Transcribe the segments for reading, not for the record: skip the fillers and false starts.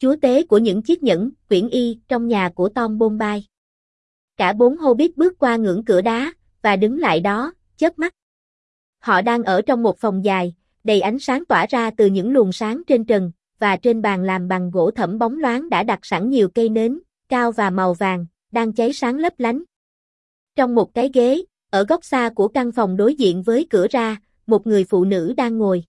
chúa tế của những chiếc nhẫn, quyển y, trong nhà của Tom Bombay. Cả 4 Hobbit bước qua ngưỡng cửa đá, và đứng lại đó, chớp mắt. Họ đang ở trong một phòng dài, đầy ánh sáng tỏa ra từ những luồng sáng trên trần, và trên bàn làm bằng gỗ thẫm bóng loáng đã đặt sẵn nhiều cây nến, cao và màu vàng, đang cháy sáng lấp lánh. Trong một cái ghế, ở góc xa của căn phòng đối diện với cửa ra, một người phụ nữ đang ngồi.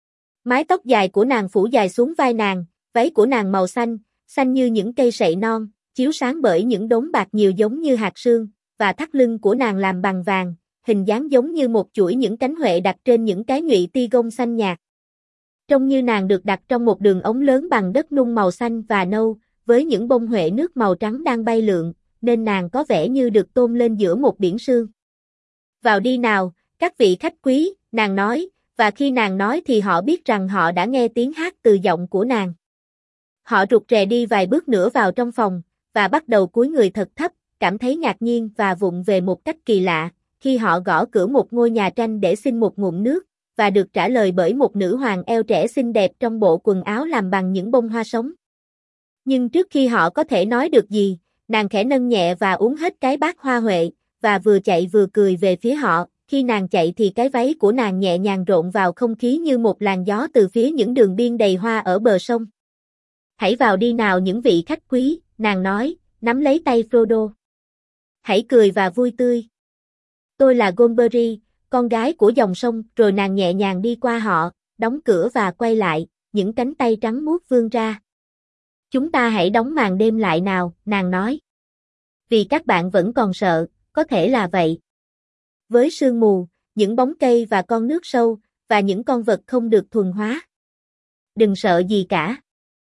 Mái tóc dài của nàng phủ dài xuống vai nàng, váy của nàng màu xanh, xanh như những cây sậy non, chiếu sáng bởi những đốm bạc nhiều giống như hạt sương, và thắt lưng của nàng làm bằng vàng, hình dáng giống như một chuỗi những cánh huệ đặt trên những cái nhụy ti gông xanh nhạt. Trông như nàng được đặt trong một đường ống lớn bằng đất nung màu xanh và nâu, với những bông huệ nước màu trắng đang bay lượn, nên nàng có vẻ như được tôn lên giữa một biển sương. Vào đi nào, các vị khách quý, nàng nói, và khi nàng nói thì họ biết rằng họ đã nghe tiếng hát từ giọng của nàng. Họ rụt rè đi vài bước nữa vào trong phòng, và bắt đầu cúi người thật thấp, cảm thấy ngạc nhiên và vụng về một cách kỳ lạ, khi họ gõ cửa một ngôi nhà tranh để xin một ngụm nước, và được trả lời bởi một nữ hoàng eo trẻ xinh đẹp trong bộ quần áo làm bằng những bông hoa sống. Nhưng trước khi họ có thể nói được gì, nàng khẽ nâng nhẹ và uống hết cái bát hoa huệ, và vừa chạy vừa cười về phía họ. Khi nàng chạy thì cái váy của nàng nhẹ nhàng rộn vào không khí như một làn gió từ phía những đường biên đầy hoa ở bờ sông. Hãy vào đi nào những vị khách quý, nàng nói, nắm lấy tay Frodo. Hãy cười và vui tươi. Tôi là Goldberry, con gái của dòng sông, rồi nàng nhẹ nhàng đi qua họ, đóng cửa và quay lại, những cánh tay trắng muốt vươn ra. Chúng ta hãy đóng màn đêm lại nào, nàng nói. Vì các bạn vẫn còn sợ, có thể là vậy. Với sương mù, những bóng cây và con nước sâu, và những con vật không được thuần hóa. Đừng sợ gì cả.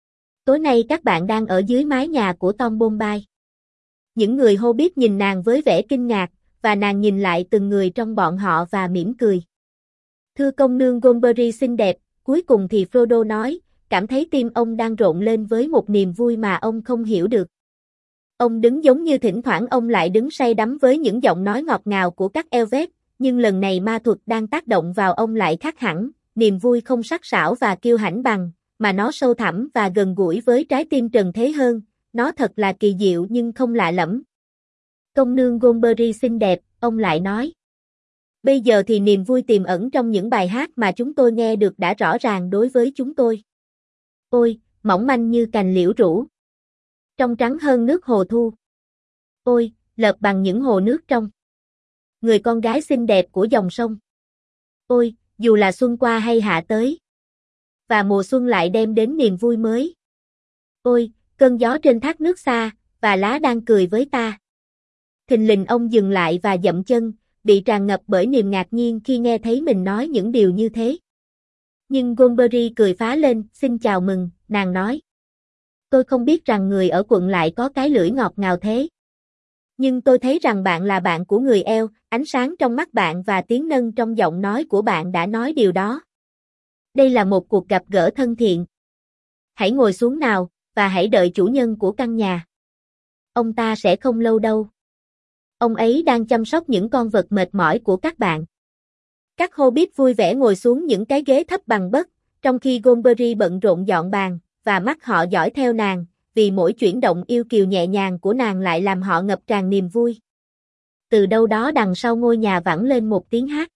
Tối nay các bạn đang ở dưới mái nhà của Tom Bombay. Những người Hobbit nhìn nàng với vẻ kinh ngạc, và nàng nhìn lại từng người trong bọn họ và mỉm cười. Thưa công nương Goldberry xinh đẹp, cuối cùng thì Frodo nói, cảm thấy tim ông đang rộn lên với một niềm vui mà ông không hiểu được. Ông đứng giống như thỉnh thoảng ông lại đứng say đắm với những giọng nói ngọt ngào của các Elvet, nhưng lần này ma thuật đang tác động vào ông lại khác hẳn, niềm vui không sắc sảo và kiêu hãnh bằng, mà nó sâu thẳm và gần gũi với trái tim trần thế hơn, nó thật là kỳ diệu nhưng không lạ lẫm. Công nương Goldberry xinh đẹp, ông lại nói. Bây giờ thì niềm vui tiềm ẩn trong những bài hát mà chúng tôi nghe được đã rõ ràng đối với chúng tôi. Ôi, mỏng manh như cành liễu rũ. Trong trắng hơn nước hồ thu. Ôi, lợp bằng những hồ nước trong. Người con gái xinh đẹp của dòng sông. Ôi, dù là xuân qua hay hạ tới. Và mùa xuân lại đem đến niềm vui mới. Ôi, cơn gió trên thác nước xa, và lá đang cười với ta. Thình lình ông dừng lại và dậm chân, bị tràn ngập bởi niềm ngạc nhiên khi nghe thấy mình nói những điều như thế. Nhưng Goldberry cười phá lên, xin chào mừng, nàng nói. Tôi không biết rằng người ở quận lại có cái lưỡi ngọt ngào thế. Nhưng tôi thấy rằng bạn là bạn của người eo, ánh sáng trong mắt bạn và tiếng nâng trong giọng nói của bạn đã nói điều đó. Đây là một cuộc gặp gỡ thân thiện. Hãy ngồi xuống nào, và hãy đợi chủ nhân của căn nhà. Ông ta sẽ không lâu đâu. Ông ấy đang chăm sóc những con vật mệt mỏi của các bạn. Các Hobbit vui vẻ ngồi xuống những cái ghế thấp bằng bất, trong khi Goldberry bận rộn dọn bàn, và mắt họ dõi theo nàng, vì mỗi chuyển động yêu kiều nhẹ nhàng của nàng lại làm họ ngập tràn niềm vui. Từ đâu đó đằng sau ngôi nhà vẳng lên một tiếng hát.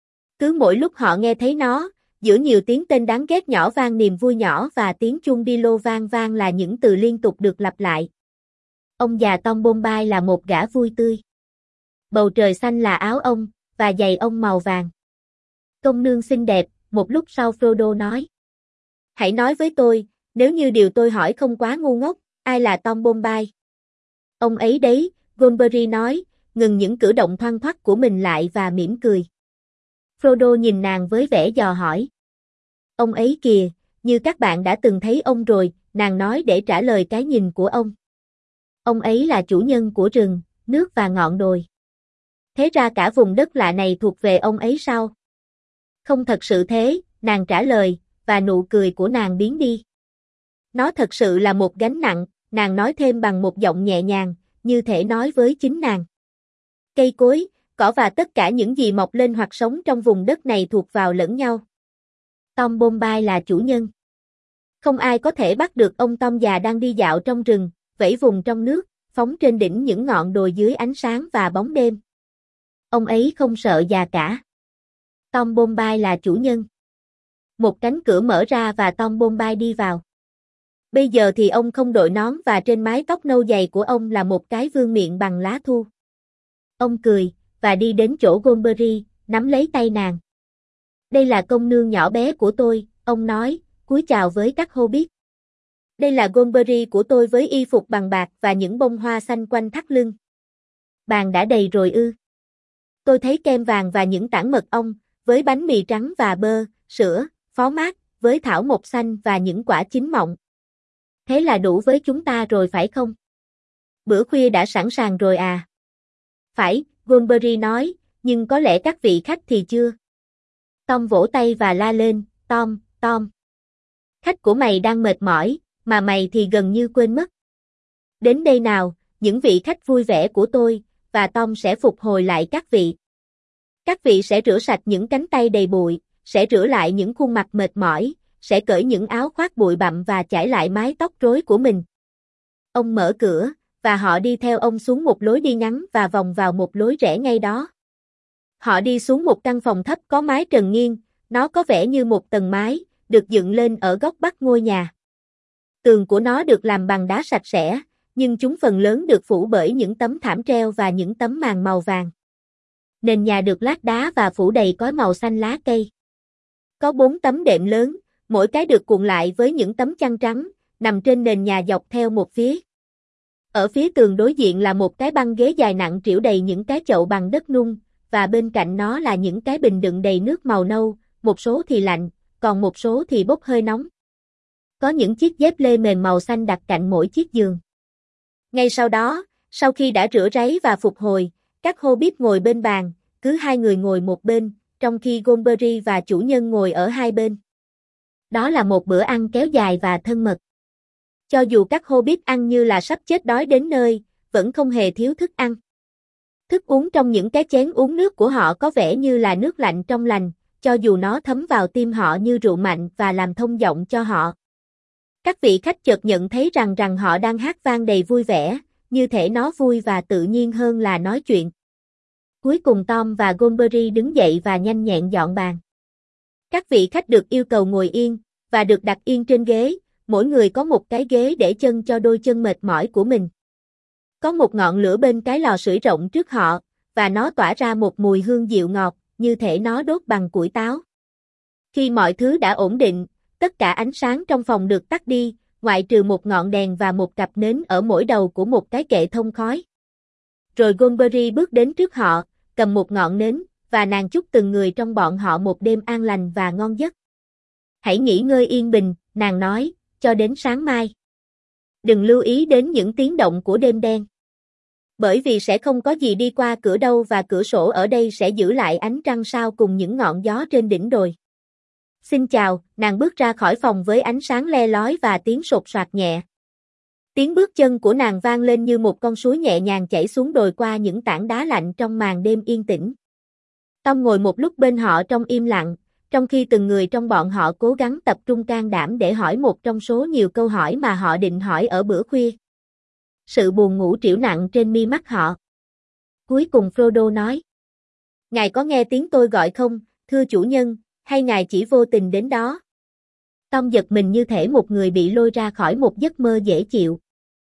Cứ mỗi lúc họ nghe thấy nó, giữa nhiều tiếng tên đáng ghét nhỏ vang niềm vui nhỏ và tiếng chuông đi lô vang vang là những từ liên tục được lặp lại. Ông già Tom Bombay là một gã vui tươi. Bầu trời xanh là áo ông, và giày ông màu vàng. Công nương xinh đẹp, một lúc sau Frodo nói. Hãy nói với tôi, nếu như điều tôi hỏi không quá ngu ngốc, ai là Tom Bombay? Ông ấy đấy, Goldberry nói, ngừng những cử động thoăn thoắt của mình lại và mỉm cười. Frodo nhìn nàng với vẻ dò hỏi. Ông ấy kìa, như các bạn đã từng thấy ông rồi, nàng nói để trả lời cái nhìn của ông. Ông ấy là chủ nhân của rừng, nước và ngọn đồi. Thế ra cả vùng đất lạ này thuộc về ông ấy sao? Không thật sự thế, nàng trả lời, và nụ cười của nàng biến đi. Nó thật sự là một gánh nặng, nàng nói thêm bằng một giọng nhẹ nhàng, như thể nói với chính nàng. Cây cối, cỏ và tất cả những gì mọc lên hoặc sống trong vùng đất này thuộc vào lẫn nhau. Tom Bombay là chủ nhân. Không ai có thể bắt được ông Tom già đang đi dạo trong rừng, vẫy vùng trong nước, phóng trên đỉnh những ngọn đồi dưới ánh sáng và bóng đêm. Ông ấy không sợ già cả. Tom Bombay là chủ nhân. Một cánh cửa mở ra và Tom Bombay đi vào. Bây giờ thì ông không đội nón và trên mái tóc nâu dày của ông là một cái vương miện bằng lá thu. Ông cười, và đi đến chỗ Goldberry, nắm lấy tay nàng. Đây là công nương nhỏ bé của tôi, ông nói, cúi chào với các Hobbit. Đây là Goldberry của tôi với y phục bằng bạc và những bông hoa xanh quanh thắt lưng. Bàn đã đầy rồi ư? Tôi thấy kem vàng và những tảng mật ong, với bánh mì trắng và bơ, sữa, phó mát, với thảo mộc xanh và những quả chín mọng. Thế là đủ với chúng ta rồi phải không? Bữa khuya đã sẵn sàng rồi à? Phải, Goldberry nói, nhưng có lẽ các vị khách thì chưa. Tom vỗ tay và la lên, Tom, Tom. Khách của mày đang mệt mỏi, mà mày thì gần như quên mất. Đến đây nào, những vị khách vui vẻ của tôi, và Tom sẽ phục hồi lại các vị. Các vị sẽ rửa sạch những cánh tay đầy bụi, sẽ rửa lại những khuôn mặt mệt mỏi, sẽ cởi những áo khoác bụi bặm và chải lại mái tóc rối của mình. Ông mở cửa, và họ đi theo ông xuống một lối đi ngắn và vòng vào một lối rẽ ngay đó. Họ đi xuống một căn phòng thấp có mái trần nghiêng, nó có vẻ như một tầng mái, được dựng lên ở góc bắc ngôi nhà. Tường của nó được làm bằng đá sạch sẽ, nhưng chúng phần lớn được phủ bởi những tấm thảm treo và những tấm màn màu vàng. Nền nhà được lát đá và phủ đầy cói màu xanh lá cây. Có 4 tấm đệm lớn, mỗi cái được cuộn lại với những tấm chăn trắng, nằm trên nền nhà dọc theo một phía. Ở phía tường đối diện là một cái băng ghế dài nặng trĩu đầy những cái chậu bằng đất nung, và bên cạnh nó là những cái bình đựng đầy nước màu nâu, một số thì lạnh, còn một số thì bốc hơi nóng. Có những chiếc dép lê mềm màu xanh đặt cạnh mỗi chiếc giường. Ngay sau đó, sau khi đã rửa ráy và phục hồi, các Hobbit ngồi bên bàn, cứ 2 người ngồi một bên, trong khi Goldberry và chủ nhân ngồi ở hai bên. Đó là một bữa ăn kéo dài và thân mật. Cho dù các Hobbit ăn như là sắp chết đói đến nơi, vẫn không hề thiếu thức ăn. Thức uống trong những cái chén uống nước của họ có vẻ như là nước lạnh trong lành, cho dù nó thấm vào tim họ như rượu mạnh và làm thông giọng cho họ. Các vị khách chợt nhận thấy rằng họ đang hát vang đầy vui vẻ, như thể nó vui và tự nhiên hơn là nói chuyện. Cuối cùng Tom và Goldberry đứng dậy và nhanh nhẹn dọn bàn. Các vị khách được yêu cầu ngồi yên, và được đặt yên trên ghế, mỗi người có một cái ghế để chân cho đôi chân mệt mỏi của mình. Có một ngọn lửa bên cái lò sưởi rộng trước họ, và nó tỏa ra một mùi hương dịu ngọt, như thể nó đốt bằng củi táo. Khi mọi thứ đã ổn định, tất cả ánh sáng trong phòng được tắt đi, ngoại trừ một ngọn đèn và một cặp nến ở mỗi đầu của một cái kệ thông khói. Rồi Goldberry bước đến trước họ, cầm một ngọn nến, và nàng chúc từng người trong bọn họ một đêm an lành và ngon giấc. Hãy nghỉ ngơi yên bình, nàng nói, cho đến sáng mai. Đừng lưu ý đến những tiếng động của đêm đen. Bởi vì sẽ không có gì đi qua cửa đâu và cửa sổ ở đây sẽ giữ lại ánh trăng sao cùng những ngọn gió trên đỉnh đồi. Xin chào, nàng bước ra khỏi phòng với ánh sáng le lói và tiếng sột soạt nhẹ. Tiếng bước chân của nàng vang lên như một con suối nhẹ nhàng chảy xuống đồi qua những tảng đá lạnh trong màn đêm yên tĩnh. Tom ngồi một lúc bên họ trong im lặng, trong khi từng người trong bọn họ cố gắng tập trung can đảm để hỏi một trong số nhiều câu hỏi mà họ định hỏi ở bữa khuya. Sự buồn ngủ trĩu nặng trên mi mắt họ. Cuối cùng Frodo nói: Ngài có nghe tiếng tôi gọi không, thưa chủ nhân, hay ngài chỉ vô tình đến đó? Tom giật mình như thể một người bị lôi ra khỏi một giấc mơ dễ chịu.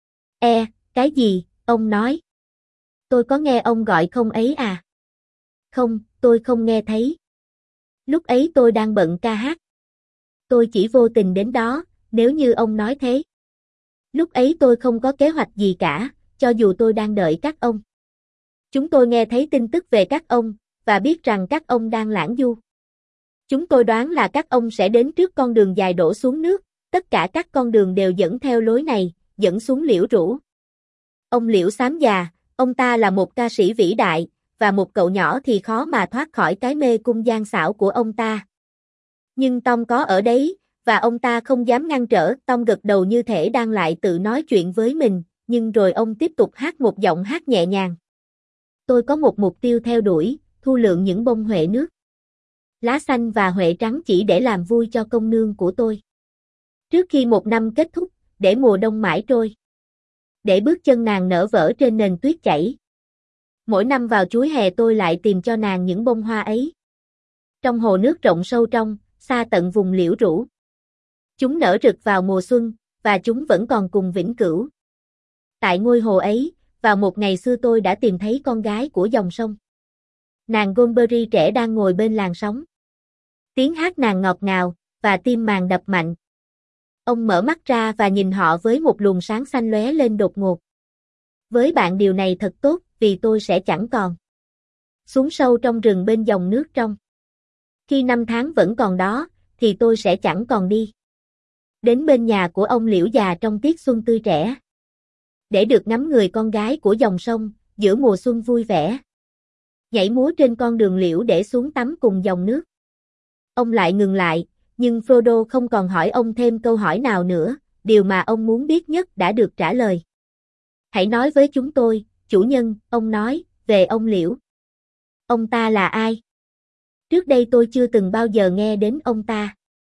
Cái gì, ông nói? Tôi có nghe ông gọi không ấy à? Không, tôi không nghe thấy. Lúc ấy tôi đang bận ca hát. Tôi chỉ vô tình đến đó, nếu như ông nói thế. Lúc ấy tôi không có kế hoạch gì cả, cho dù tôi đang đợi các ông. Chúng tôi nghe thấy tin tức về các ông, và biết rằng các ông đang lãng du. Chúng tôi đoán là các ông sẽ đến trước con đường dài đổ xuống nước, tất cả các con đường đều dẫn theo lối này, dẫn xuống Liễu Rũ. Ông Liễu Xám già, ông ta là một ca sĩ vĩ đại, và một cậu nhỏ thì khó mà thoát khỏi cái mê cung gian xảo của ông ta. Nhưng Tom có ở đấy, và ông ta không dám ngăn trở. Tom gật đầu như thể đang lại tự nói chuyện với mình, nhưng rồi ông tiếp tục hát một giọng hát nhẹ nhàng. Tôi có một mục tiêu theo đuổi, thu lượm những bông huệ nước, lá xanh và huệ trắng chỉ để làm vui cho công nương của tôi. Trước khi một năm kết thúc, để mùa đông mãi trôi. Để bước chân nàng nở vỡ trên nền tuyết chảy. Mỗi năm vào chuối hè tôi lại tìm cho nàng những bông hoa ấy. Trong hồ nước rộng sâu trong, xa tận vùng liễu rũ. Chúng nở rực vào mùa xuân, và chúng vẫn còn cùng vĩnh cửu. Tại ngôi hồ ấy, vào một ngày xưa tôi đã tìm thấy con gái của dòng sông. Nàng Goldberry trẻ đang ngồi bên làn sóng. Tiếng hát nàng ngọt ngào, và tim màng đập mạnh. Ông mở mắt ra và nhìn họ với một luồng sáng xanh lóe lên đột ngột. Với bạn điều này thật tốt, vì tôi sẽ chẳng còn. Xuống sâu trong rừng bên dòng nước trong. Khi năm tháng vẫn còn đó, thì tôi sẽ chẳng còn đi. Đến bên nhà của ông Liễu già trong tiết xuân tươi trẻ. Để được ngắm người con gái của dòng sông, giữa mùa xuân vui vẻ. Nhảy múa trên con đường liễu để xuống tắm cùng dòng nước. Ông lại ngừng lại, nhưng Frodo không còn hỏi ông thêm câu hỏi nào nữa, điều mà ông muốn biết nhất đã được trả lời. Hãy nói với chúng tôi, chủ nhân, ông nói, về ông Liễu. Ông ta là ai? Trước đây tôi chưa từng bao giờ nghe đến ông ta.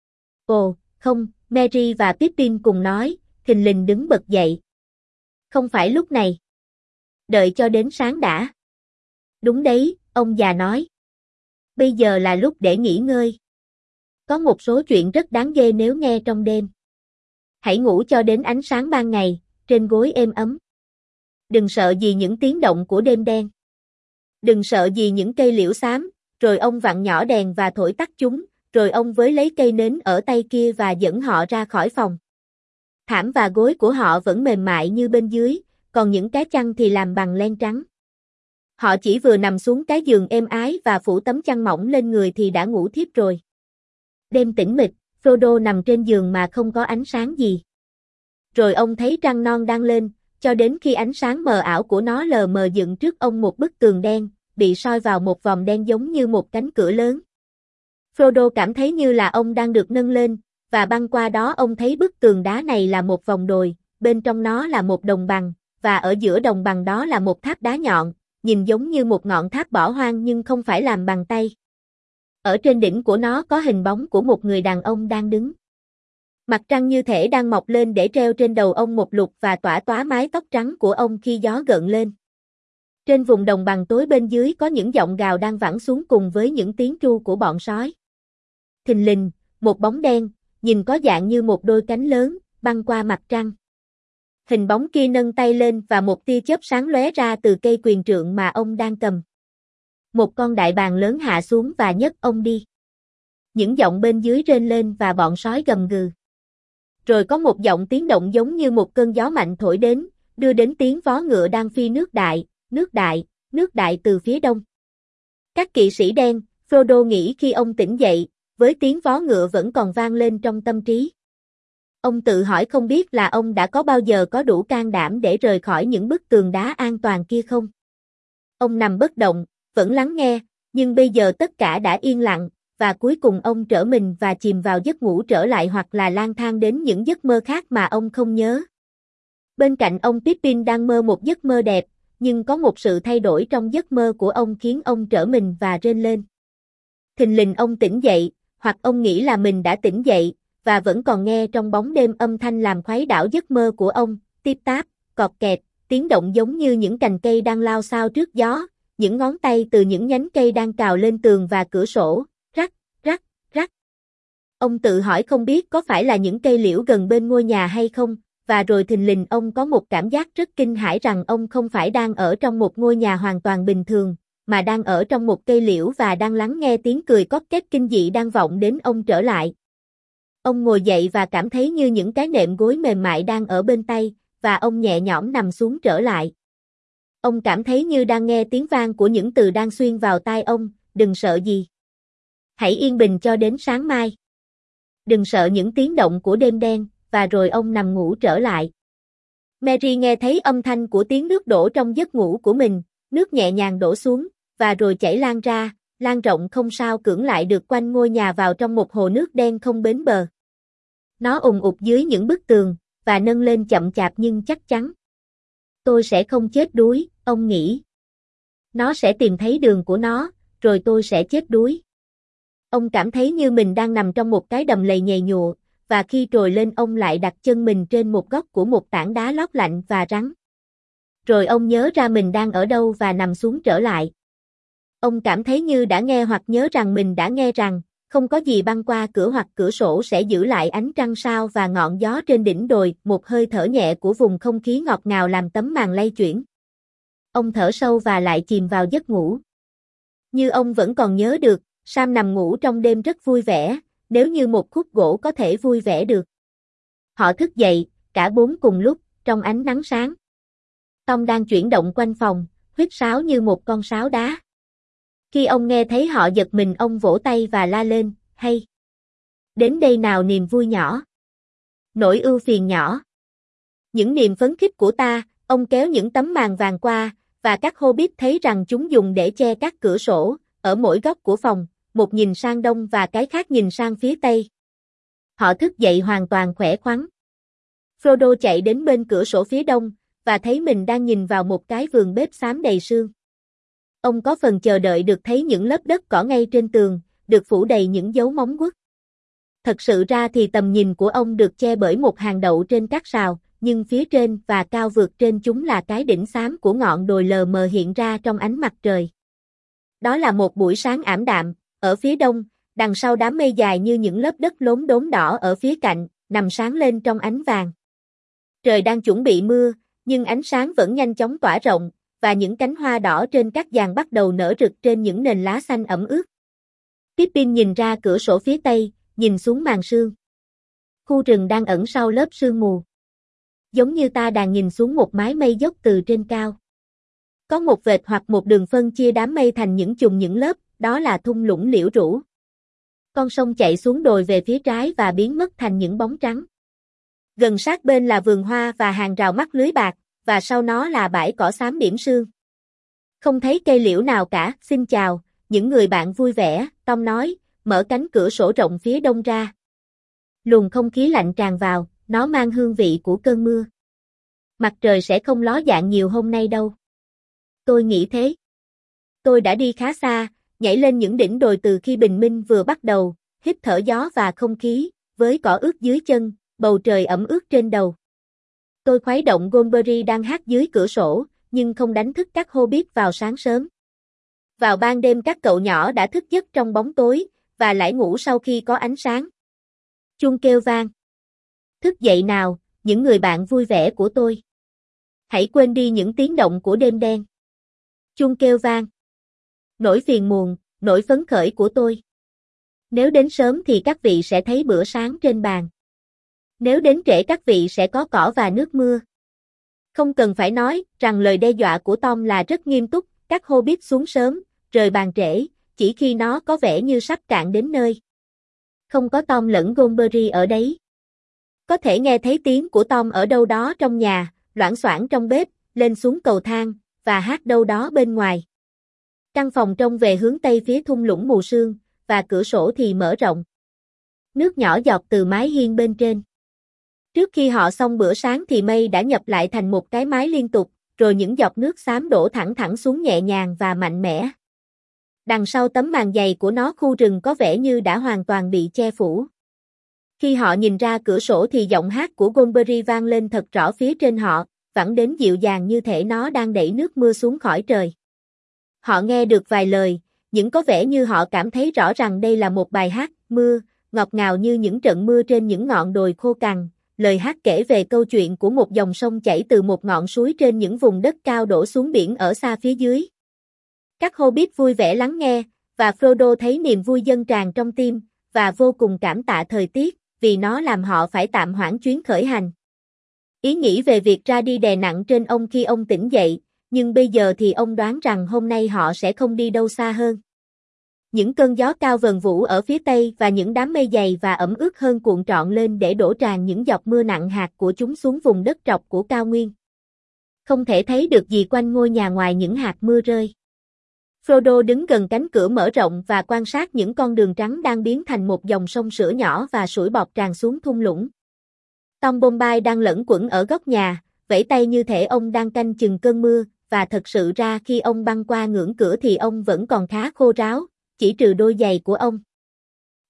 Ồ, không, Merry và Pippin cùng nói, thình lình đứng bật dậy. Không phải lúc này. Đợi cho đến sáng đã. Đúng đấy, ông già nói. Bây giờ là lúc để nghỉ ngơi. Có một số chuyện rất đáng ghê nếu nghe trong đêm. Hãy ngủ cho đến ánh sáng ban ngày, trên gối êm ấm. Đừng sợ gì những tiếng động của đêm đen. Đừng sợ gì những cây liễu xám, rồi ông vặn nhỏ đèn và thổi tắt chúng, rồi ông với lấy cây nến ở tay kia và dẫn họ ra khỏi phòng. Thảm và gối của họ vẫn mềm mại như bên dưới, còn những cái chăn thì làm bằng len trắng. Họ chỉ vừa nằm xuống cái giường êm ái và phủ tấm chăn mỏng lên người thì đã ngủ thiếp rồi. Đêm tĩnh mịch, Frodo nằm trên giường mà không có ánh sáng gì. Rồi ông thấy trăng non đang lên, cho đến khi ánh sáng mờ ảo của nó lờ mờ dựng trước ông một bức tường đen, bị soi vào một vòng đen giống như một cánh cửa lớn. Frodo cảm thấy như là ông đang được nâng lên, và băng qua đó ông thấy bức tường đá này là một vòng đồi, bên trong nó là một đồng bằng, và ở giữa đồng bằng đó là một tháp đá nhọn, nhìn giống như một ngọn tháp bỏ hoang nhưng không phải làm bằng tay. Ở trên đỉnh của nó có hình bóng của một người đàn ông đang đứng. Mặt trăng như thể đang mọc lên để treo trên đầu ông một lục và tỏa tóa mái tóc trắng của ông khi gió gợn lên. Trên vùng đồng bằng tối bên dưới có những giọng gào đang vẳng xuống cùng với những tiếng tru của bọn sói. Thình lình, một bóng đen, nhìn có dạng như một đôi cánh lớn, băng qua mặt trăng. Hình bóng kia nâng tay lên và một tia chớp sáng lóe ra từ cây quyền trượng mà ông đang cầm. Một con đại bàng lớn hạ xuống và nhấc ông đi. Những giọng bên dưới rên lên và bọn sói gầm gừ. Rồi có một giọng tiếng động giống như một cơn gió mạnh thổi đến, đưa đến tiếng vó ngựa đang phi nước đại, nước đại, nước đại từ phía đông. Các kỵ sĩ đen, Frodo nghĩ khi ông tỉnh dậy, với tiếng vó ngựa vẫn còn vang lên trong tâm trí. Ông tự hỏi không biết là ông đã có bao giờ có đủ can đảm để rời khỏi những bức tường đá an toàn kia không? Ông nằm bất động, vẫn lắng nghe, nhưng bây giờ tất cả đã yên lặng, và cuối cùng ông trở mình và chìm vào giấc ngủ trở lại hoặc là lang thang đến những giấc mơ khác mà ông không nhớ. Bên cạnh ông Pippin đang mơ một giấc mơ đẹp, nhưng có một sự thay đổi trong giấc mơ của ông khiến ông trở mình và rên lên. Thình lình ông tỉnh dậy, hoặc ông nghĩ là mình đã tỉnh dậy, và vẫn còn nghe trong bóng đêm âm thanh làm khuấy đảo giấc mơ của ông, tiếp táp, cọt kẹt, tiếng động giống như những cành cây đang lao xao trước gió, những ngón tay từ những nhánh cây đang cào lên tường và cửa sổ, rắc, rắc, rắc. Ông tự hỏi không biết có phải là những cây liễu gần bên ngôi nhà hay không, và rồi thình lình ông có một cảm giác rất kinh hãi rằng ông không phải đang ở trong một ngôi nhà hoàn toàn bình thường, mà đang ở trong một cây liễu và đang lắng nghe tiếng cười cót két kinh dị đang vọng đến ông trở lại. Ông ngồi dậy và cảm thấy như những cái nệm gối mềm mại đang ở bên tay, và ông nhẹ nhõm nằm xuống trở lại. Ông cảm thấy như đang nghe tiếng vang của những từ đang xuyên vào tai ông, đừng sợ gì. Hãy yên bình cho đến sáng mai. Đừng sợ những tiếng động của đêm đen, và rồi ông nằm ngủ trở lại. Merry nghe thấy âm thanh của tiếng nước đổ trong giấc ngủ của mình, nước nhẹ nhàng đổ xuống, và rồi chảy lan ra, lan rộng không sao cưỡng lại được quanh ngôi nhà vào trong một hồ nước đen không bến bờ. Nó ùn ụt dưới những bức tường, và nâng lên chậm chạp nhưng chắc chắn. Tôi sẽ không chết đuối, ông nghĩ. Nó sẽ tìm thấy đường của nó, rồi tôi sẽ chết đuối. Ông cảm thấy như mình đang nằm trong một cái đầm lầy nhầy nhụa, và khi trồi lên ông lại đặt chân mình trên một góc của một tảng đá lót lạnh và rắn. Rồi ông nhớ ra mình đang ở đâu và nằm xuống trở lại. Ông cảm thấy như đã nghe hoặc nhớ rằng mình đã nghe rằng, không có gì băng qua cửa hoặc cửa sổ sẽ giữ lại ánh trăng sao và ngọn gió trên đỉnh đồi, một hơi thở nhẹ của vùng không khí ngọt ngào làm tấm màn lay chuyển. Ông thở sâu và lại chìm vào giấc ngủ. Như ông vẫn còn nhớ được, Sam nằm ngủ trong đêm rất vui vẻ, nếu như một khúc gỗ có thể vui vẻ được. Họ thức dậy, cả bốn cùng lúc, trong ánh nắng sáng. Tom đang chuyển động quanh phòng, huýt sáo như một con sáo đá. Khi ông nghe thấy họ giật mình ông vỗ tay và la lên, hay. Đến đây nào niềm vui nhỏ. Nỗi ưu phiền nhỏ. Những niềm phấn khích của ta, ông kéo những tấm màn vàng qua, và các Hobbit thấy rằng chúng dùng để che các cửa sổ, ở mỗi góc của phòng, một nhìn sang đông và cái khác nhìn sang phía tây. Họ thức dậy hoàn toàn khỏe khoắn. Frodo chạy đến bên cửa sổ phía đông, và thấy mình đang nhìn vào một cái vườn bếp xám đầy sương. Ông có phần chờ đợi được thấy những lớp đất cỏ ngay trên tường, được phủ đầy những dấu móng vuốt. Thật sự ra thì tầm nhìn của ông được che bởi một hàng đậu trên các sào, nhưng phía trên và cao vượt trên chúng là cái đỉnh xám của ngọn đồi lờ mờ hiện ra trong ánh mặt trời. Đó là một buổi sáng ảm đạm, ở phía đông, đằng sau đám mây dài như những lớp đất lốm đốm đỏ ở phía cạnh, nằm sáng lên trong ánh vàng. Trời đang chuẩn bị mưa, nhưng ánh sáng vẫn nhanh chóng tỏa rộng, và những cánh hoa đỏ trên các giàn bắt đầu nở rực trên những nền lá xanh ẩm ướt. Pippin nhìn ra cửa sổ phía tây, nhìn xuống màn sương. Khu rừng đang ẩn sau lớp sương mù. Giống như ta đang nhìn xuống một mái mây dốc từ trên cao. Có một vệt hoặc một đường phân chia đám mây thành những chùm những lớp, đó là thung lũng liễu rũ. Con sông chạy xuống đồi về phía trái và biến mất thành những bóng trắng. Gần sát bên là vườn hoa và hàng rào mắt lưới bạc, và sau nó là bãi cỏ xám điểm sương. Không thấy cây liễu nào cả, xin chào, những người bạn vui vẻ, Tom nói, mở cánh cửa sổ rộng phía đông ra. Luồng không khí lạnh tràn vào, nó mang hương vị của cơn mưa. Mặt trời sẽ không ló dạng nhiều hôm nay đâu. Tôi nghĩ thế. Tôi đã đi khá xa, nhảy lên những đỉnh đồi từ khi bình minh vừa bắt đầu, hít thở gió và không khí, với cỏ ướt dưới chân, bầu trời ẩm ướt trên đầu. Tôi khuấy động Goldberry đang hát dưới cửa sổ, nhưng không đánh thức các Hobbit vào sáng sớm. Vào ban đêm các cậu nhỏ đã thức giấc trong bóng tối, và lại ngủ sau khi có ánh sáng. Chuông kêu vang. Thức dậy nào, những người bạn vui vẻ của tôi. Hãy quên đi những tiếng động của đêm đen. Chuông kêu vang. Nỗi phiền muộn, nỗi phấn khởi của tôi. Nếu đến sớm thì các vị sẽ thấy bữa sáng trên bàn. Nếu đến trễ các vị sẽ có cỏ và nước mưa. Không cần phải nói rằng lời đe dọa của Tom là rất nghiêm túc, các Hobbit xuống sớm, rời bàn trễ, chỉ khi nó có vẻ như sắp cạn đến nơi. Không có Tom lẫn Goldberry ở đấy. Có thể nghe thấy tiếng của Tom ở đâu đó trong nhà, loảng xoảng trong bếp, lên xuống cầu thang, và hát đâu đó bên ngoài. Căn phòng trông về hướng tây phía thung lũng mù sương, và cửa sổ thì mở rộng. Nước nhỏ giọt từ mái hiên bên trên. Trước khi họ xong bữa sáng thì mây đã nhập lại thành một cái mái liên tục, rồi những giọt nước xám đổ thẳng thẳng xuống nhẹ nhàng và mạnh mẽ. Đằng sau tấm màn dày của nó khu rừng có vẻ như đã hoàn toàn bị che phủ. Khi họ nhìn ra cửa sổ thì giọng hát của Goldberry vang lên thật rõ phía trên họ, vẳng đến dịu dàng như thể nó đang đẩy nước mưa xuống khỏi trời. Họ nghe được vài lời, những có vẻ như họ cảm thấy rõ rằng đây là một bài hát mưa, ngọt ngào như những trận mưa trên những ngọn đồi khô cằn. Lời hát kể về câu chuyện của một dòng sông chảy từ một ngọn suối trên những vùng đất cao đổ xuống biển ở xa phía dưới. Các Hobbit vui vẻ lắng nghe, và Frodo thấy niềm vui dâng tràn trong tim, và vô cùng cảm tạ thời tiết, vì nó làm họ phải tạm hoãn chuyến khởi hành. Ý nghĩ về việc ra đi đè nặng trên ông khi ông tỉnh dậy, nhưng bây giờ thì ông đoán rằng hôm nay họ sẽ không đi đâu xa hơn. Những cơn gió cao vần vũ ở phía tây và những đám mây dày và ẩm ướt hơn cuộn trọn lên để đổ tràn những giọt mưa nặng hạt của chúng xuống vùng đất trọc của cao nguyên. Không thể thấy được gì quanh ngôi nhà ngoài những hạt mưa rơi. Frodo đứng gần cánh cửa mở rộng và quan sát những con đường trắng đang biến thành một dòng sông sữa nhỏ và sủi bọt tràn xuống thung lũng. Tom Bombay đang lẩn quẩn ở góc nhà, vẫy tay như thể ông đang canh chừng cơn mưa, và thật sự ra khi ông băng qua ngưỡng cửa thì ông vẫn còn khá khô ráo, chỉ trừ đôi giày của ông.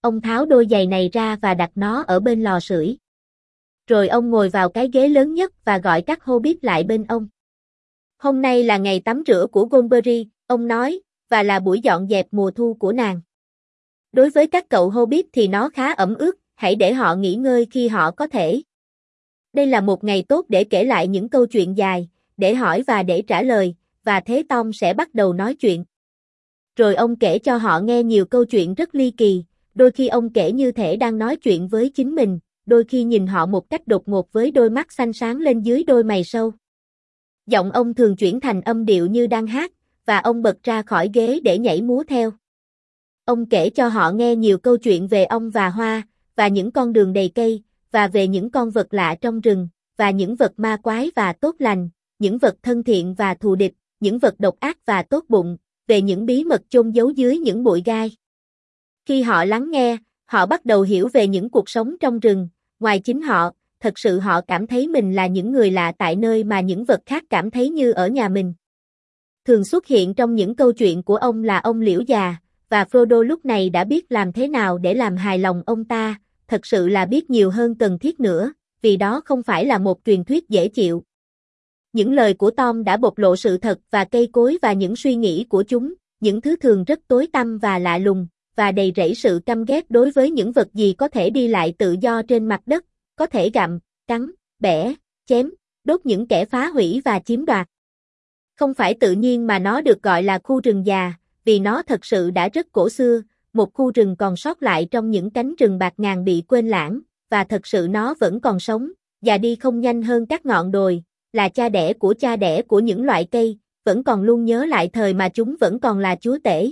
ông tháo đôi giày này ra và đặt nó ở bên lò sưởi. Rồi ông ngồi vào cái ghế lớn nhất và gọi các Hobbit lại bên ông. Hôm nay là ngày tắm rửa của Goldberry, ông nói, và là buổi dọn dẹp mùa thu của nàng. Đối với các cậu Hobbit thì nó khá ẩm ướt, hãy để họ nghỉ ngơi khi họ có thể. Đây là một ngày tốt để kể lại những câu chuyện dài, để hỏi và để trả lời, và thế Tom sẽ bắt đầu nói chuyện. Rồi ông kể cho họ nghe nhiều câu chuyện rất ly kỳ, đôi khi ông kể như thể đang nói chuyện với chính mình, đôi khi nhìn họ một cách đột ngột với đôi mắt xanh sáng lên dưới đôi mày sâu. Giọng ông thường chuyển thành âm điệu như đang hát, và ông bật ra khỏi ghế để nhảy múa theo. Ông kể cho họ nghe nhiều câu chuyện về ong và hoa, và những con đường đầy cây, và về những con vật lạ trong rừng, và những vật ma quái và tốt lành, những vật thân thiện và thù địch, những vật độc ác và tốt bụng, về những bí mật chôn giấu dưới những bụi gai. Khi họ lắng nghe, họ bắt đầu hiểu về những cuộc sống trong rừng, ngoài chính họ, thật sự họ cảm thấy mình là những người lạ tại nơi mà những vật khác cảm thấy như ở nhà mình. Thường xuất hiện trong những câu chuyện của ông là ông liễu già, và Frodo lúc này đã biết làm thế nào để làm hài lòng ông ta, thật sự là biết nhiều hơn cần thiết nữa, vì đó không phải là một truyền thuyết dễ chịu. Những lời của Tom đã bộc lộ sự thật và cây cối và những suy nghĩ của chúng, những thứ thường rất tối tăm và lạ lùng, và đầy rẫy sự căm ghét đối với những vật gì có thể đi lại tự do trên mặt đất, có thể gặm, cắn, bẻ, chém, đốt những kẻ phá hủy và chiếm đoạt. Không phải tự nhiên mà nó được gọi là khu rừng già, vì nó thật sự đã rất cổ xưa, một khu rừng còn sót lại trong những cánh rừng bạt ngàn bị quên lãng, và thật sự nó vẫn còn sống, già đi không nhanh hơn các ngọn đồi, là cha đẻ của những loại cây, vẫn còn luôn nhớ lại thời mà chúng vẫn còn là chúa tể.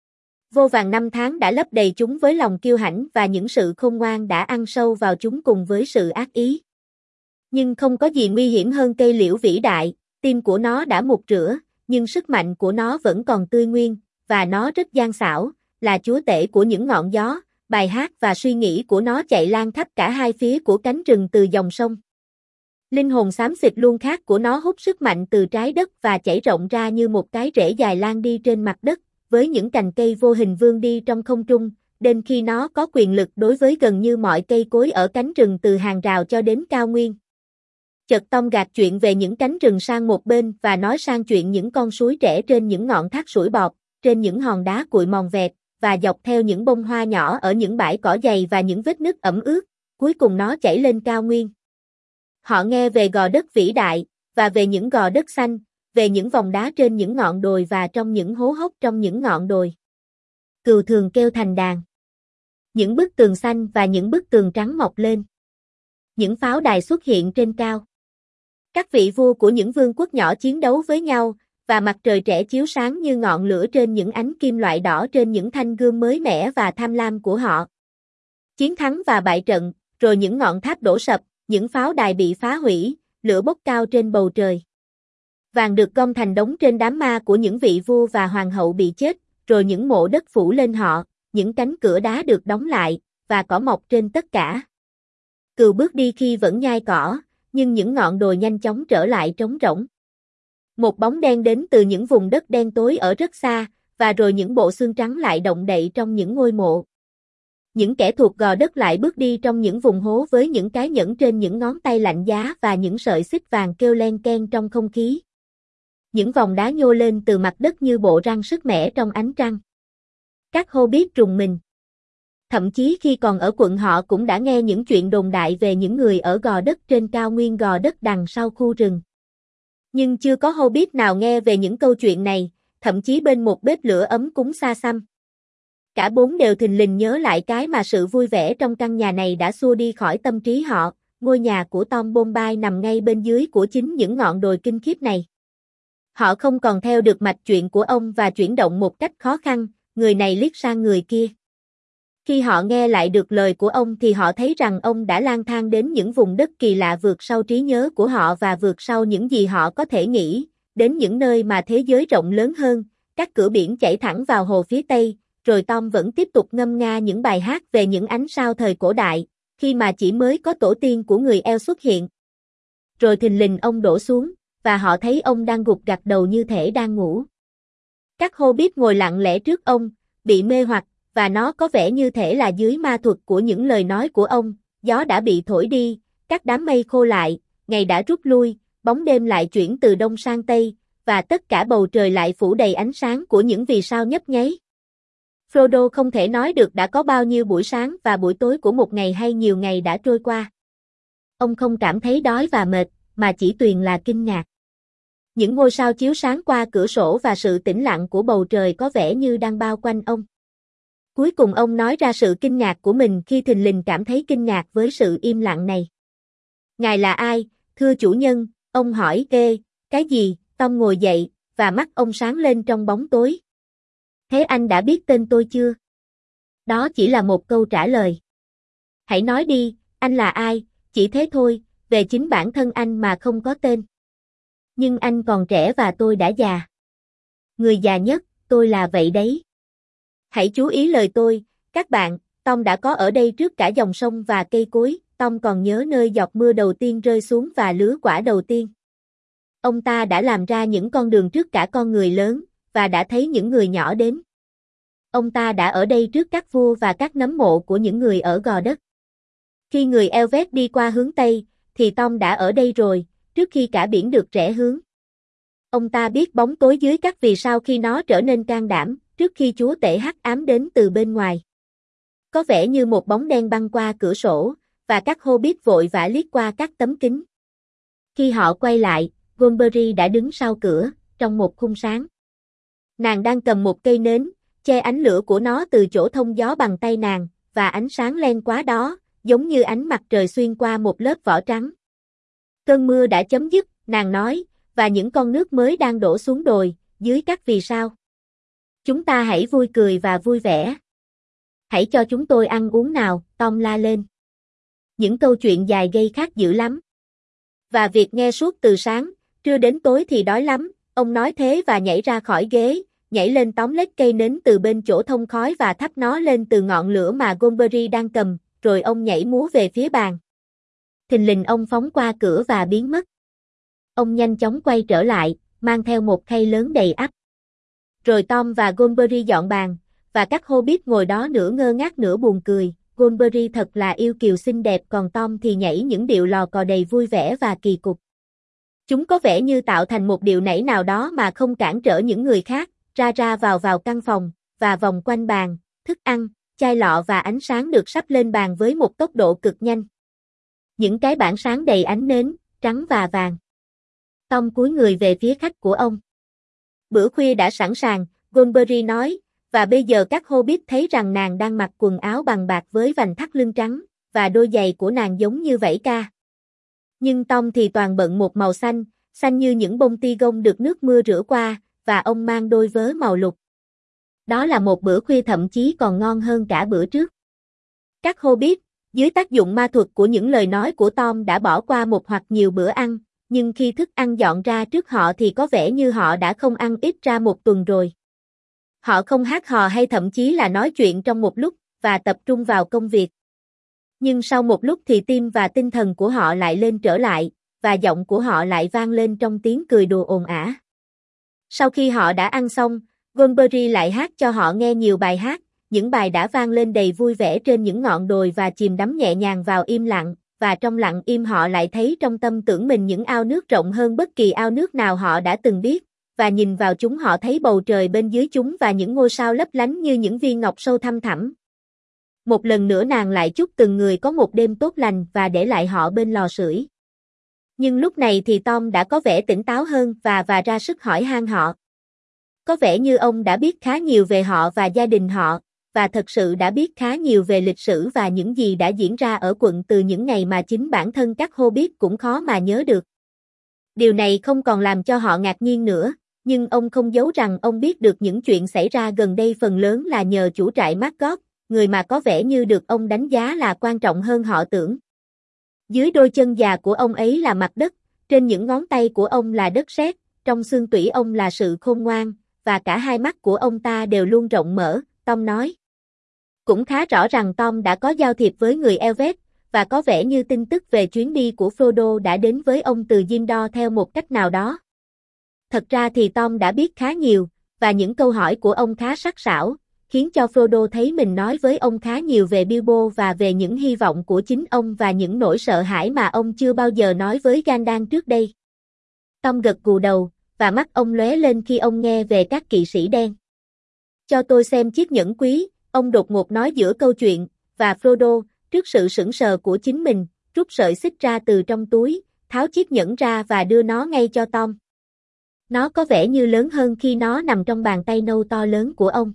Vô vàn năm tháng đã lấp đầy chúng với lòng kiêu hãnh và những sự khôn ngoan đã ăn sâu vào chúng cùng với sự ác ý. Nhưng không có gì nguy hiểm hơn cây liễu vĩ đại, tim của nó đã mục rửa, nhưng sức mạnh của nó vẫn còn tươi nguyên, và nó rất gian xảo, là chúa tể của những ngọn gió, bài hát và suy nghĩ của nó chạy lan khắp cả hai phía của cánh rừng từ dòng sông. Linh hồn xám xịt luôn khát của nó hút sức mạnh từ trái đất và chảy rộng ra như một cái rễ dài lan đi trên mặt đất, với những cành cây vô hình vươn đi trong không trung, đến khi nó có quyền lực đối với gần như mọi cây cối ở cánh rừng từ hàng rào cho đến cao nguyên. Chợt Tom gạt chuyện về những cánh rừng sang một bên và nói sang chuyện những con suối rẽ trên những ngọn thác sủi bọt, trên những hòn đá cuội mòn vẹt, và dọc theo những bông hoa nhỏ ở những bãi cỏ dày và những vết nứt ẩm ướt, cuối cùng nó chảy lên cao nguyên. Họ nghe về gò đất vĩ đại, và về những gò đất xanh, về những vòng đá trên những ngọn đồi và trong những hố hốc trong những ngọn đồi. Cừu thường kêu thành đàn. Những bức tường xanh và những bức tường trắng mọc lên. Những pháo đài xuất hiện trên cao. Các vị vua của những vương quốc nhỏ chiến đấu với nhau, và mặt trời trẻ chiếu sáng như ngọn lửa trên những ánh kim loại đỏ trên những thanh gươm mới mẻ và tham lam của họ. Chiến thắng và bại trận, rồi những ngọn tháp đổ sập, những pháo đài bị phá hủy, lửa bốc cao trên bầu trời. Vàng được gom thành đống trên đám ma của những vị vua và hoàng hậu bị chết, rồi những mộ đất phủ lên họ, những cánh cửa đá được đóng lại, và cỏ mọc trên tất cả. Cừu bước đi khi vẫn nhai cỏ, nhưng những ngọn đồi nhanh chóng trở lại trống rỗng. Một bóng đen đến từ những vùng đất đen tối ở rất xa, và rồi những bộ xương trắng lại động đậy trong những ngôi mộ. Những kẻ thuộc gò đất lại bước đi trong những vùng hố với những cái nhẫn trên những ngón tay lạnh giá và những sợi xích vàng kêu len ken trong không khí. Những vòng đá nhô lên từ mặt đất như bộ răng sứt mẻ trong ánh trăng. Các Hobbit rùng mình. Thậm chí khi còn ở quận họ cũng đã nghe những chuyện đồn đại về những người ở gò đất trên cao nguyên gò đất đằng sau khu rừng. Nhưng chưa có Hobbit nào nghe về những câu chuyện này, thậm chí bên một bếp lửa ấm cúng xa xăm. Cả bốn đều thình lình nhớ lại cái mà sự vui vẻ trong căn nhà này đã xua đi khỏi tâm trí họ, ngôi nhà của Tom Bombay nằm ngay bên dưới của chính những ngọn đồi kinh khiếp này. Họ không còn theo được mạch chuyện của ông và chuyển động một cách khó khăn, người này liếc sang người kia. Khi họ nghe lại được lời của ông thì họ thấy rằng ông đã lang thang đến những vùng đất kỳ lạ vượt sau trí nhớ của họ và vượt sau những gì họ có thể nghĩ, đến những nơi mà thế giới rộng lớn hơn, các cửa biển chảy thẳng vào hồ phía Tây, rồi Tom vẫn tiếp tục ngâm nga những bài hát về những ánh sao thời cổ đại, khi mà chỉ mới có tổ tiên của người Elf xuất hiện. Rồi thình lình ông đổ xuống, và họ thấy ông đang gục gặt đầu như thể đang ngủ. Các Hobbit ngồi lặng lẽ trước ông, bị mê hoặc, và nó có vẻ như thể là dưới ma thuật của những lời nói của ông, gió đã bị thổi đi, các đám mây khô lại, ngày đã rút lui, bóng đêm lại chuyển từ đông sang tây, và tất cả bầu trời lại phủ đầy ánh sáng của những vì sao nhấp nháy. Frodo không thể nói được đã có bao nhiêu buổi sáng và buổi tối của một ngày hay nhiều ngày đã trôi qua. Ông không cảm thấy đói và mệt, mà chỉ tuyền là kinh ngạc. Những ngôi sao chiếu sáng qua cửa sổ và sự tĩnh lặng của bầu trời có vẻ như đang bao quanh ông. Cuối cùng ông nói ra sự kinh ngạc của mình khi thình lình cảm thấy kinh ngạc với sự im lặng này. Ngài là ai, thưa chủ nhân? Ông hỏi. Cái gì? Tom ngồi dậy, và mắt ông sáng lên trong bóng tối. Thế anh đã biết tên tôi chưa? Đó chỉ là một câu trả lời. Hãy nói đi, anh là ai? Chỉ thế thôi, về chính bản thân anh mà không có tên. Nhưng anh còn trẻ và tôi đã già. Người già nhất, tôi là vậy đấy. Hãy chú ý lời tôi, các bạn, Tom đã có ở đây trước cả dòng sông và cây cối, Tom còn nhớ nơi giọt mưa đầu tiên rơi xuống và lứa quả đầu tiên. Ông ta đã làm ra những con đường trước cả con người lớn, và đã thấy những người nhỏ đến. Ông ta đã ở đây trước các vua và các nấm mộ của những người ở gò đất. Khi người Elvet đi qua hướng Tây, thì Tom đã ở đây rồi, trước khi cả biển được rẽ hướng. Ông ta biết bóng tối dưới các vì sao khi nó trở nên can đảm, trước khi chúa tể hắc ám đến từ bên ngoài. Có vẻ như một bóng đen băng qua cửa sổ, và các Hobbit vội vã liếc qua các tấm kính. Khi họ quay lại, Goldberry đã đứng sau cửa, trong một khung sáng. Nàng đang cầm một cây nến, che ánh lửa của nó từ chỗ thông gió bằng tay nàng, và ánh sáng len qua đó, giống như ánh mặt trời xuyên qua một lớp vỏ trắng. Cơn mưa đã chấm dứt, nàng nói, và những con nước mới đang đổ xuống đồi, dưới các vì sao. Chúng ta hãy vui cười và vui vẻ. Hãy cho chúng tôi ăn uống nào, Tom la lên. Những câu chuyện dài gây khát dữ lắm. Và việc nghe suốt từ sáng, trưa đến tối thì đói lắm, ông nói thế và nhảy ra khỏi ghế, nhảy lên tóm lấy cây nến từ bên chỗ thông khói và thắp nó lên từ ngọn lửa mà Goldberry đang cầm, rồi ông nhảy múa về phía bàn. Thình lình ông phóng qua cửa và biến mất. Ông nhanh chóng quay trở lại, mang theo một khay lớn đầy ắp. Rồi Tom và Goldberry dọn bàn, và các Hobbit ngồi đó nửa ngơ ngác nửa buồn cười. Goldberry thật là yêu kiều xinh đẹp, còn Tom thì nhảy những điệu lò cò đầy vui vẻ và kỳ cục. Chúng có vẻ như tạo thành một điệu nảy nào đó mà không cản trở những người khác, ra vào căn phòng, và vòng quanh bàn, thức ăn, chai lọ và ánh sáng được sắp lên bàn với một tốc độ cực nhanh. Những cái bảng sáng đầy ánh nến, trắng và vàng. Tom cúi người về phía khách của ông. Bữa khuya đã sẵn sàng, Goldberry nói, và bây giờ các Hobbit thấy rằng nàng đang mặc quần áo bằng bạc với vành thắt lưng trắng, và đôi giày của nàng giống như vảy ca. Nhưng Tom thì toàn bận một màu xanh, xanh như những bông tigon được nước mưa rửa qua, và ông mang đôi vớ màu lục. Đó là một bữa khuya thậm chí còn ngon hơn cả bữa trước. Các Hobbit, dưới tác dụng ma thuật của những lời nói của Tom đã bỏ qua một hoặc nhiều bữa ăn, nhưng khi thức ăn dọn ra trước họ thì có vẻ như họ đã không ăn ít ra một tuần rồi. Họ không hát hò hay thậm chí là nói chuyện trong một lúc, và tập trung vào công việc. Nhưng sau một lúc thì tim và tinh thần của họ lại lên trở lại, và giọng của họ lại vang lên trong tiếng cười đùa ồn ào. Sau khi họ đã ăn xong, Goldberry lại hát cho họ nghe nhiều bài hát, những bài đã vang lên đầy vui vẻ trên những ngọn đồi và chìm đắm nhẹ nhàng vào im lặng, và trong lặng im họ lại thấy trong tâm tưởng mình những ao nước rộng hơn bất kỳ ao nước nào họ đã từng biết, và nhìn vào chúng họ thấy bầu trời bên dưới chúng và những ngôi sao lấp lánh như những viên ngọc sâu thăm thẳm. Một lần nữa nàng lại chúc từng người có một đêm tốt lành và để lại họ bên lò sưởi. Nhưng lúc này thì Tom đã có vẻ tỉnh táo hơn và ra sức hỏi han họ. Có vẻ như ông đã biết khá nhiều về họ và gia đình họ, và thật sự đã biết khá nhiều về lịch sử và những gì đã diễn ra ở quận từ những ngày mà chính bản thân các Hobbit cũng khó mà nhớ được. Điều này không còn làm cho họ ngạc nhiên nữa, nhưng ông không giấu rằng ông biết được những chuyện xảy ra gần đây phần lớn là nhờ chủ trại Magog, người mà có vẻ như được ông đánh giá là quan trọng hơn họ tưởng. Dưới đôi chân già của ông ấy là mặt đất, trên những ngón tay của ông là đất sét, trong xương tủy ông là sự khôn ngoan, và cả hai mắt của ông ta đều luôn rộng mở, Tom nói. Cũng khá rõ rằng Tom đã có giao thiệp với người Elvet, và có vẻ như tin tức về chuyến đi của Frodo đã đến với ông từ Jim theo một cách nào đó. Thật ra thì Tom đã biết khá nhiều, và những câu hỏi của ông khá sắc sảo, khiến cho Frodo thấy mình nói với ông khá nhiều về Bilbo và về những hy vọng của chính ông và những nỗi sợ hãi mà ông chưa bao giờ nói với Gandalf trước đây. Tom gật gù đầu, và mắt ông lóe lên khi ông nghe về các kỵ sĩ đen. Cho tôi xem chiếc nhẫn quý, ông đột ngột nói giữa câu chuyện, và Frodo, trước sự sững sờ của chính mình, rút sợi xích ra từ trong túi, tháo chiếc nhẫn ra và đưa nó ngay cho Tom. Nó có vẻ như lớn hơn khi nó nằm trong bàn tay nâu to lớn của ông.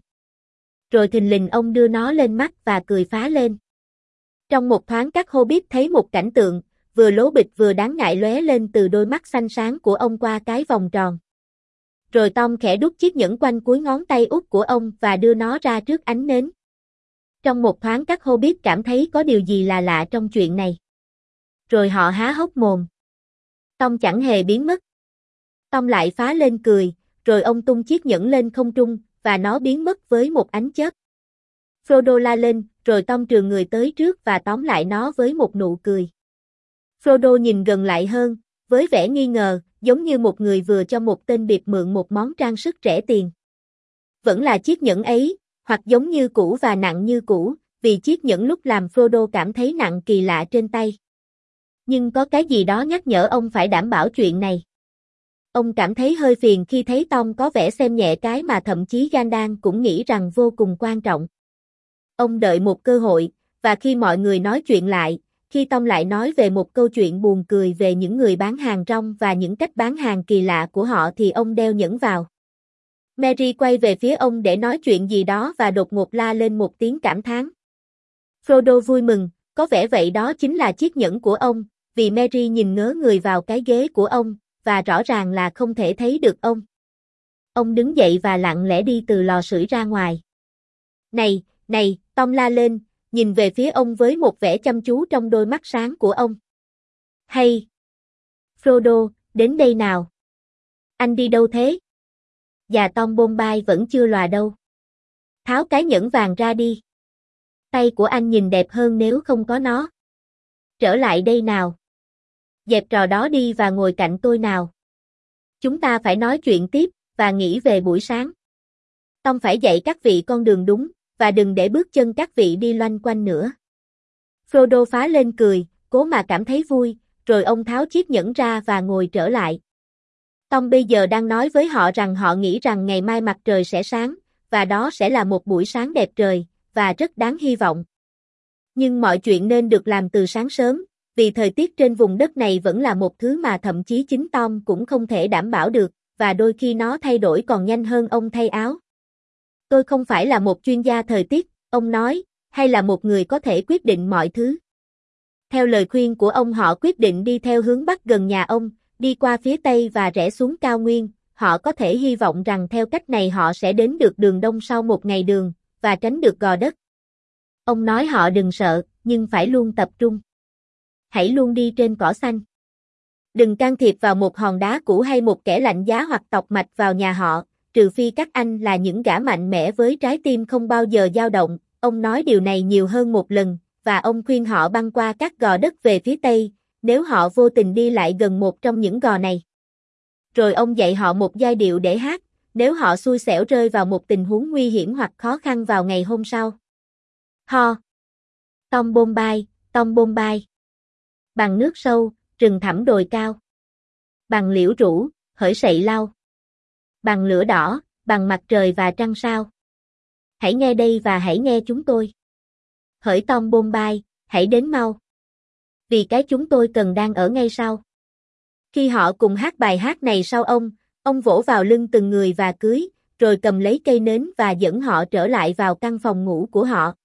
Rồi thình lình ông đưa nó lên mắt và cười phá lên. Trong một thoáng các Hobbit thấy một cảnh tượng, vừa lố bịch vừa đáng ngại lóe lên từ đôi mắt xanh sáng của ông qua cái vòng tròn. Rồi Tom khẽ đút chiếc nhẫn quanh cuối ngón tay út của ông và đưa nó ra trước ánh nến. Trong một thoáng các Hobbit cảm thấy có điều gì là lạ trong chuyện này. Rồi họ há hốc mồm. Tom chẳng hề biến mất. Tom lại phá lên cười, rồi ông tung chiếc nhẫn lên không trung, và nó biến mất với một ánh chớp. Frodo la lên, rồi Tom trườn người tới trước và tóm lại nó với một nụ cười. Frodo nhìn gần lại hơn, với vẻ nghi ngờ, giống như một người vừa cho một tên bịp mượn một món trang sức rẻ tiền. Vẫn là chiếc nhẫn ấy, hoặc giống như cũ và nặng như cũ, vì chiếc nhẫn lúc làm Frodo cảm thấy nặng kỳ lạ trên tay. Nhưng có cái gì đó nhắc nhở ông phải đảm bảo chuyện này. Ông cảm thấy hơi phiền khi thấy Tom có vẻ xem nhẹ cái mà thậm chí Gandalf cũng nghĩ rằng vô cùng quan trọng. Ông đợi một cơ hội, và khi mọi người nói chuyện lại, khi Tom lại nói về một câu chuyện buồn cười về những người bán hàng rong và những cách bán hàng kỳ lạ của họ thì ông đeo nhẫn vào. Merry quay về phía ông để nói chuyện gì đó và đột ngột la lên một tiếng cảm thán. Frodo vui mừng, có vẻ vậy đó chính là chiếc nhẫn của ông, vì Merry nhìn ngớ người vào cái ghế của ông, và rõ ràng là không thể thấy được ông. Ông đứng dậy và lặng lẽ đi từ lò sưởi ra ngoài. Này, này, Tom la lên, nhìn về phía ông với một vẻ chăm chú trong đôi mắt sáng của ông. Hay! Frodo, đến đây nào. Anh đi đâu thế? Và Tom Bombay vẫn chưa lòa đâu. Tháo cái nhẫn vàng ra đi. Tay của anh nhìn đẹp hơn nếu không có nó. Trở lại đây nào. Dẹp trò đó đi và ngồi cạnh tôi nào. Chúng ta phải nói chuyện tiếp, và nghĩ về buổi sáng. Tom phải dạy các vị con đường đúng, và đừng để bước chân các vị đi loanh quanh nữa. Frodo phá lên cười, cố mà cảm thấy vui, rồi ông tháo chiếc nhẫn ra và ngồi trở lại. Tom bây giờ đang nói với họ rằng họ nghĩ rằng ngày mai mặt trời sẽ sáng, và đó sẽ là một buổi sáng đẹp trời, và rất đáng hy vọng. Nhưng mọi chuyện nên được làm từ sáng sớm, vì thời tiết trên vùng đất này vẫn là một thứ mà thậm chí chính Tom cũng không thể đảm bảo được, và đôi khi nó thay đổi còn nhanh hơn ông thay áo. Tôi không phải là một chuyên gia thời tiết, ông nói, hay là một người có thể quyết định mọi thứ. Theo lời khuyên của ông họ quyết định đi theo hướng bắc gần nhà ông, đi qua phía tây và rẽ xuống cao nguyên, họ có thể hy vọng rằng theo cách này họ sẽ đến được đường đông sau một ngày đường, và tránh được gò đất. Ông nói họ đừng sợ, nhưng phải luôn tập trung. Hãy luôn đi trên cỏ xanh. Đừng can thiệp vào một hòn đá cũ hay một kẻ lạnh giá hoặc tọc mạch vào nhà họ, trừ phi các anh là những gã mạnh mẽ với trái tim không bao giờ dao động. Ông nói điều này nhiều hơn một lần, và ông khuyên họ băng qua các gò đất về phía tây, nếu họ vô tình đi lại gần một trong những gò này. Rồi ông dạy họ một giai điệu để hát, nếu họ xui xẻo rơi vào một tình huống nguy hiểm hoặc khó khăn vào ngày hôm sau. Ho! Tom Bombay, Tom Bombay. Bằng nước sâu, rừng thẳm đồi cao. Bằng liễu rũ, hởi sậy lau. Bằng lửa đỏ, bằng mặt trời và trăng sao. Hãy nghe đây và hãy nghe chúng tôi. Hỡi Tom Bombay, hãy đến mau. Vì cái chúng tôi cần đang ở ngay sau. Khi họ cùng hát bài hát này sau ông vỗ vào lưng từng người và cưới, rồi cầm lấy cây nến và dẫn họ trở lại vào căn phòng ngủ của họ.